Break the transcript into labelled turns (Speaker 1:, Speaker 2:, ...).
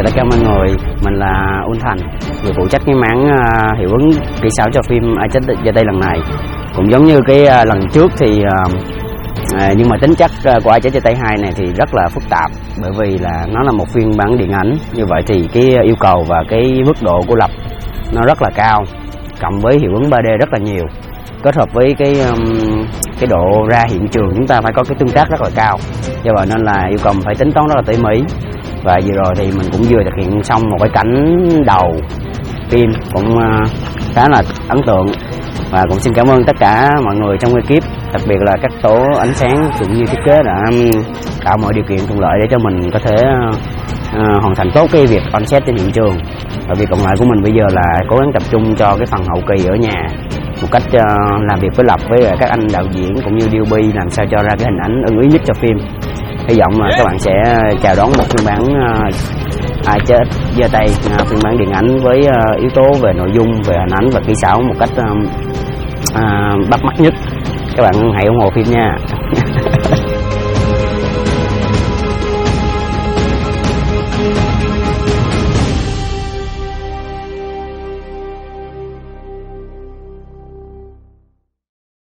Speaker 1: chào tất cả mọi người, mình là Uân Thành, người phụ trách cái mảng hiệu ứng kỹ xảo cho phim Ai Chết Giờ Đây lần này. Cũng giống như cái lần trước thì nhưng mà tính chất của Ai Chết Giờ Đây 2 này thì rất là phức tạp, bởi vì là nó là một phiên bản điện ảnh, như vậy thì cái yêu cầu và cái mức độ cô lập nó rất là cao, cộng với hiệu ứng 3D rất là nhiều, kết hợp với cái độ ra hiện trường chúng ta phải có cái tương tác rất là cao, do vậy nên là yêu cầu phải tính toán rất là tỉ mỉ. Và vừa rồi thì mình cũng vừa thực hiện xong một cái cảnh đầu phim cũng khá là ấn tượng, và cũng xin cảm ơn tất cả mọi người trong ekip, đặc biệt là các tổ ánh sáng cũng như thiết kế đã tạo mọi điều kiện thuận lợi để cho mình có thể hoàn thành tốt cái việc on set trên hiện trường. Và việc còn lại của mình bây giờ là cố gắng tập trung cho cái phần hậu kỳ ở nhà, một cách làm việc với Lập với các anh đạo diễn cũng như DOP, làm sao cho ra cái hình ảnh ưng ý nhất cho phim. Hy vọng là các bạn sẽ chào đón một phiên bản Ai Chết Giờ Đây, phiên bản điện ảnh với yếu tố về nội dung, về hình ảnh và kỹ xảo một cách bắt mắt nhất. Các bạn hãy ủng hộ phim nha.